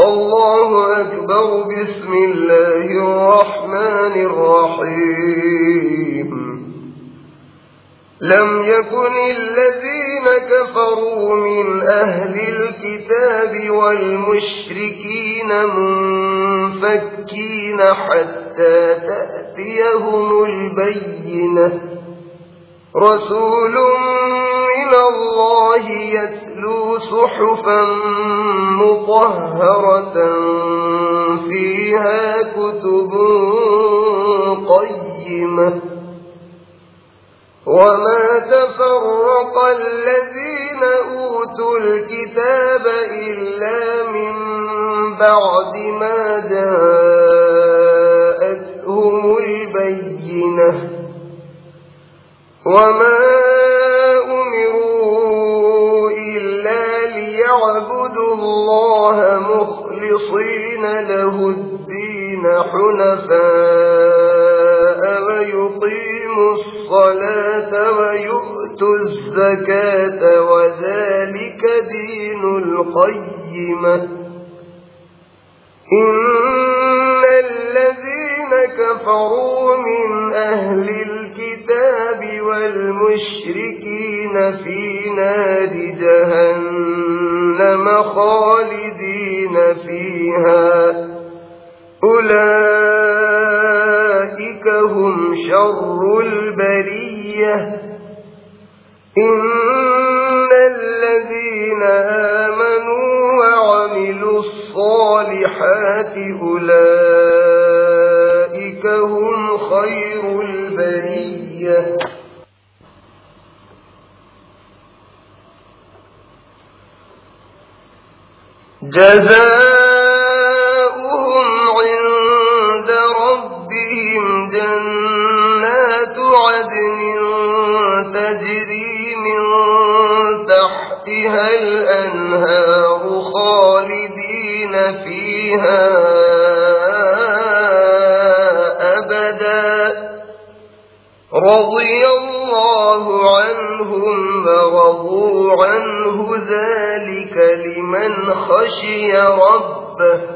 الله أكبر. بسم الله الرحمن الرحيم. لم يكن الذين كفروا من أهل الكتاب والمشركين منفكين حتى تأتيهم البينة. رسول من الله يتلو صحفا مطهرة فيها كتب قيمة. وما تفرق الذين أوتوا الكتاب إلا من بعد ما جاءتهم البينة. وما أمروا إلا ليعبدوا الله مخلصين له الدين حنفاء ويقيموا الصلاة ويؤتوا الزكاة وذلك دين القيمة. إن الذين كفروا من أهل الكتاب والمشركين في نار جهنم خالدين فيها أولئك هم شر البرية. إن الذين آمنوا وعملوا الصالحات أولئك هم خير البرية. جزاؤهم عند ربهم جنات عدن تجري من تحتها الأنهار خالدين فيها أبدا. رضي الله عنهم ورضوا عنه ذلك لمن خشي ربه.